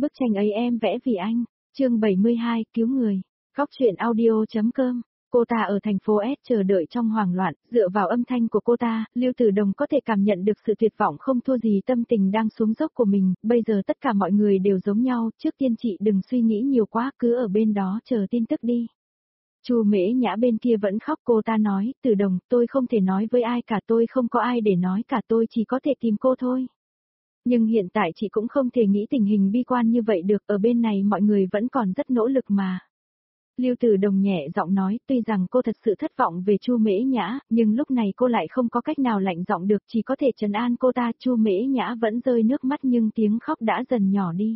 Bức tranh ấy em vẽ vì anh. Chương 72, cứu người. Góc truyện audio.com. Cô ta ở thành phố S chờ đợi trong hoảng loạn, dựa vào âm thanh của cô ta, Lưu Tử Đồng có thể cảm nhận được sự tuyệt vọng không thua gì tâm tình đang xuống dốc của mình, bây giờ tất cả mọi người đều giống nhau, trước tiên chị đừng suy nghĩ nhiều quá, cứ ở bên đó chờ tin tức đi. Chu Mễ Nhã bên kia vẫn khóc, cô ta nói, Tử Đồng, tôi không thể nói với ai cả, tôi không có ai để nói cả, tôi chỉ có thể tìm cô thôi. Nhưng hiện tại chị cũng không thể nghĩ tình hình bi quan như vậy được, ở bên này mọi người vẫn còn rất nỗ lực mà. Lưu Tử Đồng nhẹ giọng nói, tuy rằng cô thật sự thất vọng về Chu Mễ Nhã, nhưng lúc này cô lại không có cách nào lạnh giọng được, chỉ có thể trấn an cô ta. Chu Mễ Nhã vẫn rơi nước mắt nhưng tiếng khóc đã dần nhỏ đi.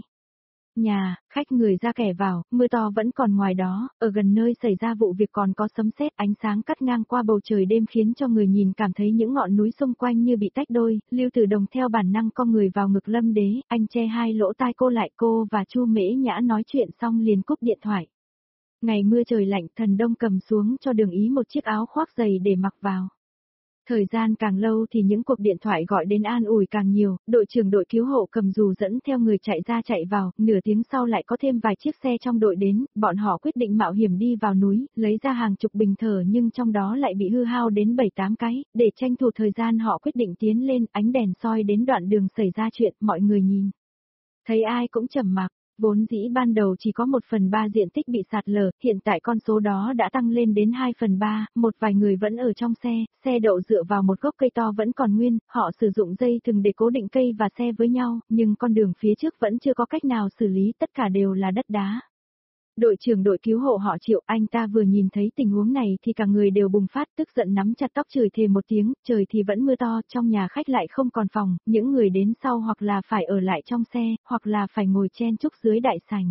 Nhà, khách người ra kẻ vào, mưa to vẫn còn ngoài đó, ở gần nơi xảy ra vụ việc còn có sấm sét, ánh sáng cắt ngang qua bầu trời đêm khiến cho người nhìn cảm thấy những ngọn núi xung quanh như bị tách đôi. Lưu Tử Đồng theo bản năng cong người vào ngực Lâm Đế, anh che hai lỗ tai cô lại, cô và Chu Mễ Nhã nói chuyện xong liền cúp điện thoại. Ngày mưa trời lạnh, Thần Đông cầm xuống cho Đường Ý một chiếc áo khoác dày để mặc vào. Thời gian càng lâu thì những cuộc điện thoại gọi đến an ủi càng nhiều, đội trưởng đội cứu hộ cầm dù dẫn theo người chạy ra chạy vào, nửa tiếng sau lại có thêm vài chiếc xe trong đội đến, bọn họ quyết định mạo hiểm đi vào núi, lấy ra hàng chục bình thở nhưng trong đó lại bị hư hao đến 7-8 cái, để tranh thủ thời gian họ quyết định tiến lên, ánh đèn soi đến đoạn đường xảy ra chuyện, mọi người nhìn. Thấy ai cũng trầm mặc. Vốn dĩ ban đầu chỉ có 1/3 diện tích bị sạt lở, hiện tại con số đó đã tăng lên đến 2/3, một vài người vẫn ở trong xe đậu dựa vào một gốc cây to vẫn còn nguyên, họ sử dụng dây thừng để cố định cây và xe với nhau, nhưng con đường phía trước vẫn chưa có cách nào xử lý, tất cả đều là đất đá. Đội trưởng đội cứu hộ họ Triệu, anh ta vừa nhìn thấy tình huống này thì cả người đều bùng phát, tức giận nắm chặt tóc chửi thề một tiếng, trời thì vẫn mưa to, trong nhà khách lại không còn phòng, những người đến sau hoặc là phải ở lại trong xe, hoặc là phải ngồi chen chúc dưới đại sảnh.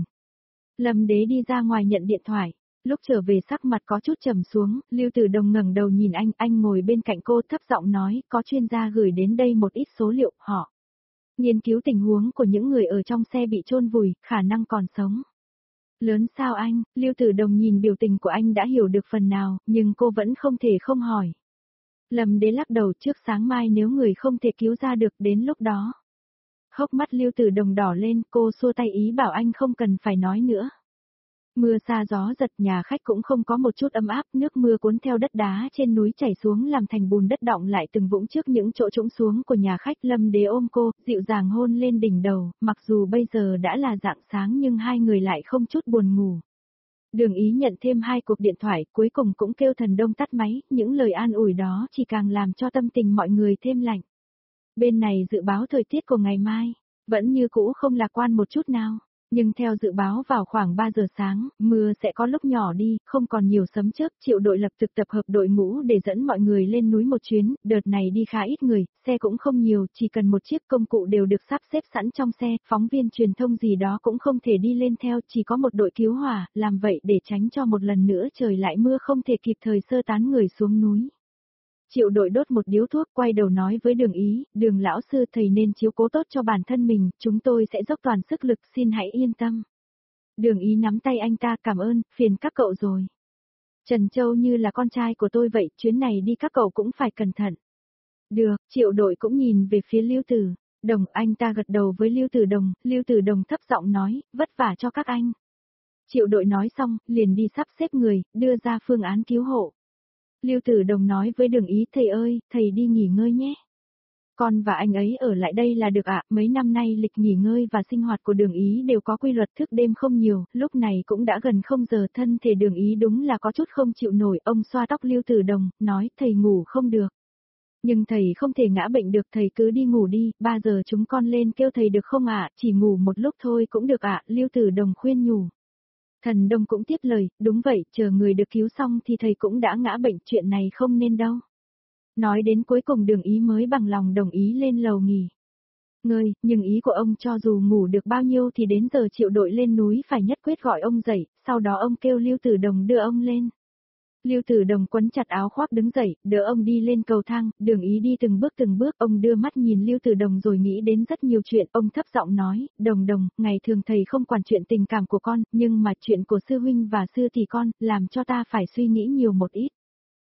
Lâm Đế đi ra ngoài nhận điện thoại, lúc trở về sắc mặt có chút trầm xuống, Lưu Tử Đồng ngẩng đầu nhìn anh ngồi bên cạnh cô thấp giọng nói, có chuyên gia gửi đến đây một ít số liệu, họ nghiên cứu tình huống của những người ở trong xe bị chôn vùi, khả năng còn sống. Lớn sao anh? Lưu Tử Đồng nhìn biểu tình của anh đã hiểu được phần nào, nhưng cô vẫn không thể không hỏi. Lâm Đế lắc đầu, trước sáng mai nếu người không thể cứu ra được đến lúc đó. Hốc mắt Lưu Tử Đồng đỏ lên, cô xua tay ý bảo anh không cần phải nói nữa. Mưa xa gió giật, nhà khách cũng không có một chút ấm áp, nước mưa cuốn theo đất đá trên núi chảy xuống làm thành bùn đất đọng lại từng vũng trước những chỗ trũng xuống của nhà khách. Lâm Đế ôm cô, dịu dàng hôn lên đỉnh đầu, mặc dù bây giờ đã là rạng sáng nhưng hai người lại không chút buồn ngủ. Đường Ý nhận thêm 2 cuộc điện thoại, cuối cùng cũng kêu Thần Đông tắt máy, những lời an ủi đó chỉ càng làm cho tâm tình mọi người thêm lạnh. Bên này dự báo thời tiết của ngày mai, vẫn như cũ không lạc quan một chút nào. Nhưng theo dự báo vào khoảng 3 giờ sáng, mưa sẽ có lúc nhỏ đi, không còn nhiều sấm chớp. Triệu đội lập tức tập hợp đội ngũ để dẫn mọi người lên núi một chuyến, đợt này đi khá ít người, xe cũng không nhiều, chỉ cần một chiếc công cụ đều được sắp xếp sẵn trong xe, phóng viên truyền thông gì đó cũng không thể đi lên theo, chỉ có một đội cứu hỏa, làm vậy để tránh cho một lần nữa trời lại mưa không thể kịp thời sơ tán người xuống núi. Triệu đội đốt một điếu thuốc, quay đầu nói với Đường Ý, Đường lão sư, thầy nên chiếu cố tốt cho bản thân mình, chúng tôi sẽ dốc toàn sức lực, xin hãy yên tâm. Đường Ý nắm tay anh ta, cảm ơn, phiền các cậu rồi. Trần Châu như là con trai của tôi vậy, chuyến này đi các cậu cũng phải cẩn thận. Được, Triệu đội cũng nhìn về phía Lưu Tử Đồng, anh ta gật đầu với Lưu Tử Đồng thấp giọng nói, vất vả cho các anh. Triệu đội nói xong, liền đi sắp xếp người, đưa ra phương án cứu hộ. Lưu Tử Đồng nói với Đường Ý, thầy ơi, thầy đi nghỉ ngơi nhé. Con và anh ấy ở lại đây là được ạ, mấy năm nay lịch nghỉ ngơi và sinh hoạt của Đường Ý đều có quy luật, thức đêm không nhiều, lúc này cũng đã gần 0 giờ, thân thể Đường Ý đúng là có chút không chịu nổi. Ông xoa tóc Lưu Tử Đồng, nói, thầy ngủ không được. Nhưng thầy không thể ngã bệnh được, thầy cứ đi ngủ đi, 3 giờ chúng con lên kêu thầy được không ạ, chỉ ngủ một lúc thôi cũng được ạ, Lưu Tử Đồng khuyên nhủ. Thần Đông cũng tiếp lời, đúng vậy, chờ người được cứu xong thì thầy cũng đã ngã bệnh, chuyện này không nên đâu. Nói đến cuối cùng Đường Ý mới bằng lòng đồng ý lên lầu nghỉ ngơi, nhưng ý của ông cho dù ngủ được bao nhiêu thì đến giờ Triệu đội lên núi phải nhất quyết gọi ông dậy, sau đó ông kêu Lưu Tử Đồng đưa ông lên. Lưu Tử Đồng quấn chặt áo khoác đứng dậy, đỡ ông đi lên cầu thang. Đường Ý đi từng bước, ông đưa mắt nhìn Lưu Tử Đồng rồi nghĩ đến rất nhiều chuyện, ông thấp giọng nói, Đồng, ngày thường thầy không quản chuyện tình cảm của con, nhưng mà chuyện của sư huynh và sư tỷ con, làm cho ta phải suy nghĩ nhiều một ít.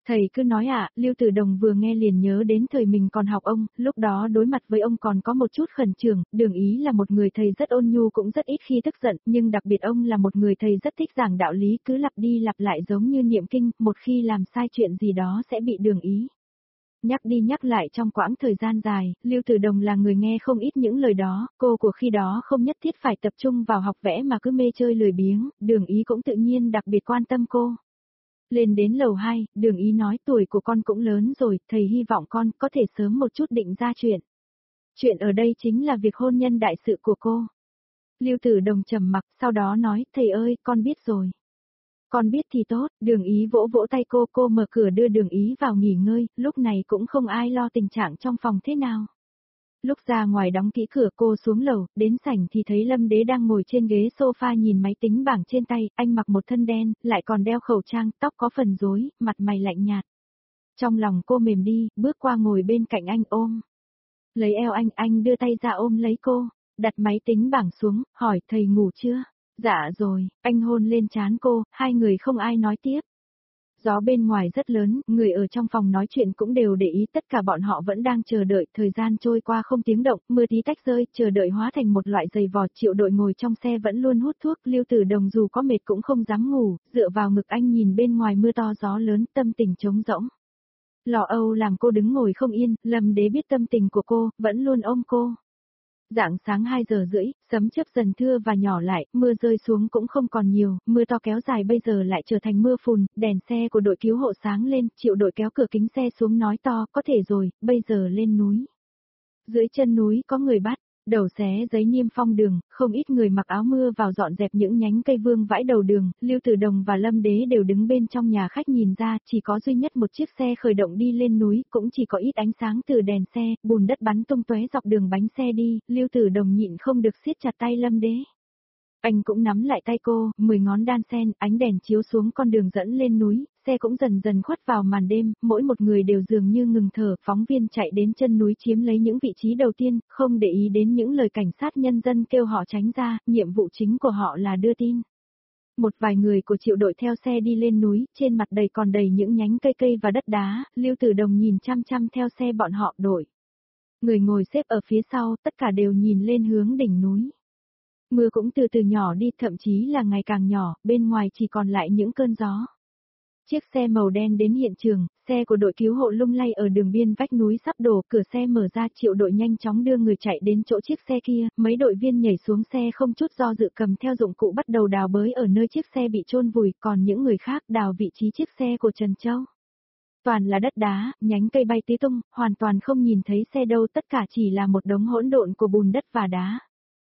Thầy cứ nói ạ, Lưu Tử Đồng vừa nghe liền nhớ đến thời mình còn học ông, lúc đó đối mặt với ông còn có một chút khẩn trương, Đường Ý là một người thầy rất ôn nhu cũng rất ít khi tức giận, nhưng đặc biệt ông là một người thầy rất thích giảng đạo lý cứ lặp đi lặp lại giống như niệm kinh, một khi làm sai chuyện gì đó sẽ bị Đường Ý nhắc đi nhắc lại trong quãng thời gian dài, Lưu Tử Đồng là người nghe không ít những lời đó, cô của khi đó không nhất thiết phải tập trung vào học vẽ mà cứ mê chơi lười biếng, Đường Ý cũng tự nhiên đặc biệt quan tâm cô. Lên đến lầu 2, Đường Ý nói tuổi của con cũng lớn rồi, thầy hy vọng con có thể sớm một chút định ra chuyện. Chuyện ở đây chính là việc hôn nhân đại sự của cô. Lưu Tử Đồng trầm mặc, sau đó nói, thầy ơi, con biết rồi. Con biết thì tốt, Đường Ý vỗ vỗ tay cô mở cửa đưa Đường Ý vào nghỉ ngơi, lúc này cũng không ai lo tình trạng trong phòng thế nào. Lúc ra ngoài đóng kỹ cửa cô xuống lầu, đến sảnh thì thấy Lâm Đế đang ngồi trên ghế sofa nhìn máy tính bảng trên tay, anh mặc một thân đen, lại còn đeo khẩu trang, tóc có phần rối, mặt mày lạnh nhạt. Trong lòng cô mềm đi, bước qua ngồi bên cạnh anh ôm. Lấy eo anh đưa tay ra ôm lấy cô, đặt máy tính bảng xuống, hỏi thầy ngủ chưa? Dạ rồi, anh hôn lên trán cô, hai người không ai nói tiếp. Gió bên ngoài rất lớn, người ở trong phòng nói chuyện cũng đều để ý tất cả bọn họ vẫn đang chờ đợi, thời gian trôi qua không tiếng động, mưa tí tách rơi, chờ đợi hóa thành một loại giày vò. Triệu Đội ngồi trong xe vẫn luôn hút thuốc, Lưu Tử Đồng dù có mệt cũng không dám ngủ, dựa vào ngực anh nhìn bên ngoài mưa to gió lớn, tâm tình trống rỗng. Lo âu làm cô đứng ngồi không yên, Lâm Đế biết tâm tình của cô, vẫn luôn ôm cô. Rạng sáng 2 giờ rưỡi, sấm chớp dần thưa và nhỏ lại, mưa rơi xuống cũng không còn nhiều, mưa to kéo dài bây giờ lại trở thành mưa phùn, đèn xe của đội cứu hộ sáng lên, Triệu Đội kéo cửa kính xe xuống nói to, có thể rồi, bây giờ lên núi. Dưới chân núi có người bắt, đầu xé giấy niêm phong đường, không ít người mặc áo mưa vào dọn dẹp những nhánh cây vương vãi đầu đường, Lưu Tử Đồng và Lâm Đế đều đứng bên trong nhà khách nhìn ra, chỉ có duy nhất một chiếc xe khởi động đi lên núi, cũng chỉ có ít ánh sáng từ đèn xe, bùn đất bắn tung tóe dọc đường bánh xe đi, Lưu Tử Đồng nhịn không được siết chặt tay Lâm Đế. Anh cũng nắm lại tay cô, 10 ngón đan sen, ánh đèn chiếu xuống con đường dẫn lên núi, xe cũng dần dần khuất vào màn đêm, mỗi một người đều dường như ngừng thở, phóng viên chạy đến chân núi chiếm lấy những vị trí đầu tiên, không để ý đến những lời cảnh sát nhân dân kêu họ tránh ra, nhiệm vụ chính của họ là đưa tin. Một vài người của Triệu Đội theo xe đi lên núi, trên mặt đầy còn đầy những nhánh cây và đất đá, Lưu Tử Đồng nhìn chăm chăm theo xe bọn họ đội. Người ngồi xếp ở phía sau, tất cả đều nhìn lên hướng đỉnh núi. Mưa cũng từ từ nhỏ đi, thậm chí là ngày càng nhỏ, bên ngoài chỉ còn lại những cơn gió. Chiếc xe màu đen đến hiện trường, xe của đội cứu hộ lung lay ở đường biên vách núi sắp đổ, cửa xe mở ra, Triệu Đội nhanh chóng đưa người chạy đến chỗ chiếc xe kia, mấy đội viên nhảy xuống xe không chút do dự cầm theo dụng cụ bắt đầu đào bới ở nơi chiếc xe bị chôn vùi, còn những người khác đào vị trí chiếc xe của Trần Châu. Toàn là đất đá, nhánh cây bay tứ tung, hoàn toàn không nhìn thấy xe đâu, tất cả chỉ là một đống hỗn độn của bùn đất và đá.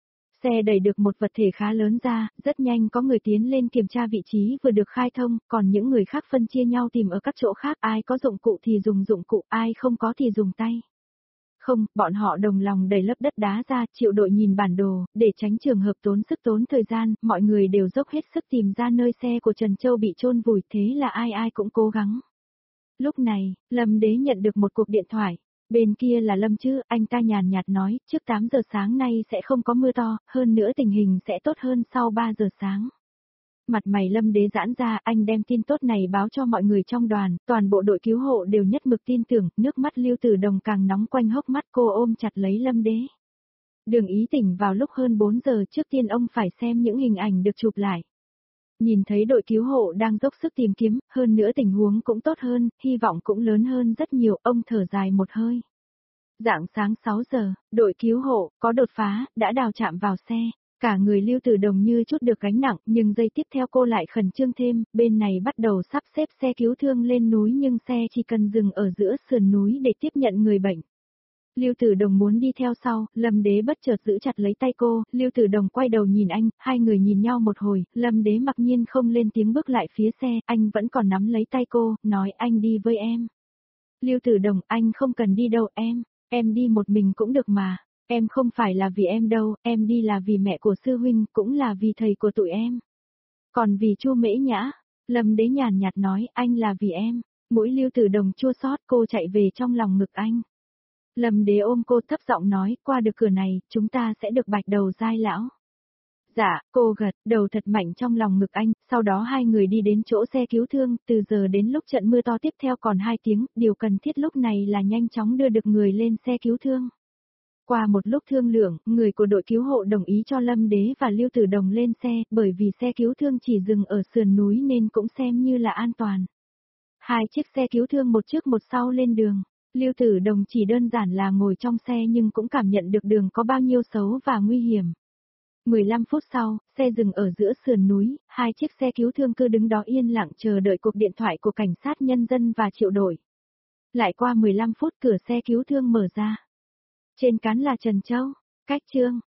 Xe đẩy được một vật thể khá lớn ra, rất nhanh có người tiến lên kiểm tra vị trí vừa được khai thông, còn những người khác phân chia nhau tìm ở các chỗ khác, ai có dụng cụ thì dùng dụng cụ, ai không có thì dùng tay. Không, bọn họ đồng lòng đẩy lớp đất đá ra, Triệu Đội nhìn bản đồ, để tránh trường hợp tốn sức tốn thời gian, mọi người đều dốc hết sức tìm ra nơi xe của Trần Châu bị chôn vùi, thế là ai cũng cố gắng. Lúc này, Lâm Đế nhận được một cuộc điện thoại. Bên kia là Lâm chứ, anh ta nhàn nhạt nói, trước 8 giờ sáng nay sẽ không có mưa to, hơn nữa tình hình sẽ tốt hơn sau 3 giờ sáng. Mặt mày Lâm Đế giãn ra, anh đem tin tốt này báo cho mọi người trong đoàn, toàn bộ đội cứu hộ đều nhất mực tin tưởng, nước mắt Lưu Tử Đồng càng nóng quanh hốc mắt, cô ôm chặt lấy Lâm Đế. Đường Ý tỉnh vào lúc hơn 4 giờ, trước tiên ông phải xem những hình ảnh được chụp lại. Nhìn thấy đội cứu hộ đang dốc sức tìm kiếm, hơn nữa tình huống cũng tốt hơn, hy vọng cũng lớn hơn rất nhiều, ông thở dài một hơi. Rạng sáng 6 giờ, đội cứu hộ, có đột phá, đã đào chạm vào xe. Cả người Lưu Tử Đồng như chút được gánh nặng, nhưng giây tiếp theo cô lại khẩn trương thêm, bên này bắt đầu sắp xếp xe cứu thương lên núi nhưng xe chỉ cần dừng ở giữa sườn núi để tiếp nhận người bệnh. Lưu Tử Đồng muốn đi theo sau, Lâm Đế bất chợt giữ chặt lấy tay cô, Lưu Tử Đồng quay đầu nhìn anh, hai người nhìn nhau một hồi, Lâm Đế mặc nhiên không lên tiếng bước lại phía xe, anh vẫn còn nắm lấy tay cô, nói anh đi với em. Lưu Tử Đồng, anh không cần đi đâu em đi một mình cũng được mà, em không phải là vì em đâu, em đi là vì mẹ của sư huynh, cũng là vì thầy của tụi em. Còn vì Chu Mễ Nhã, Lâm Đế nhàn nhạt nói, anh là vì em, mũi Lưu Tử Đồng chua xót, cô chạy về trong lòng ngực anh. Lâm Đế ôm cô thấp giọng nói, qua được cửa này, chúng ta sẽ được bạch đầu giai lão. Dạ, cô gật đầu thật mạnh trong lòng ngực anh, sau đó hai người đi đến chỗ xe cứu thương, từ giờ đến lúc trận mưa to tiếp theo còn 2 tiếng, điều cần thiết lúc này là nhanh chóng đưa được người lên xe cứu thương. Qua một lúc thương lượng, người của đội cứu hộ đồng ý cho Lâm Đế và Lưu Tử Đồng lên xe, bởi vì xe cứu thương chỉ dừng ở sườn núi nên cũng xem như là an toàn. Hai chiếc xe cứu thương một trước một sau lên đường. Lưu Tử Đồng chỉ đơn giản là ngồi trong xe nhưng cũng cảm nhận được đường có bao nhiêu xấu và nguy hiểm. 15 phút sau, xe dừng ở giữa sườn núi, hai chiếc xe cứu thương cứ đứng đó yên lặng chờ đợi cuộc điện thoại của cảnh sát nhân dân và triệu đội. Lại qua 15 phút cửa xe cứu thương mở ra. Trên cán là Trần Châu, cách Trương,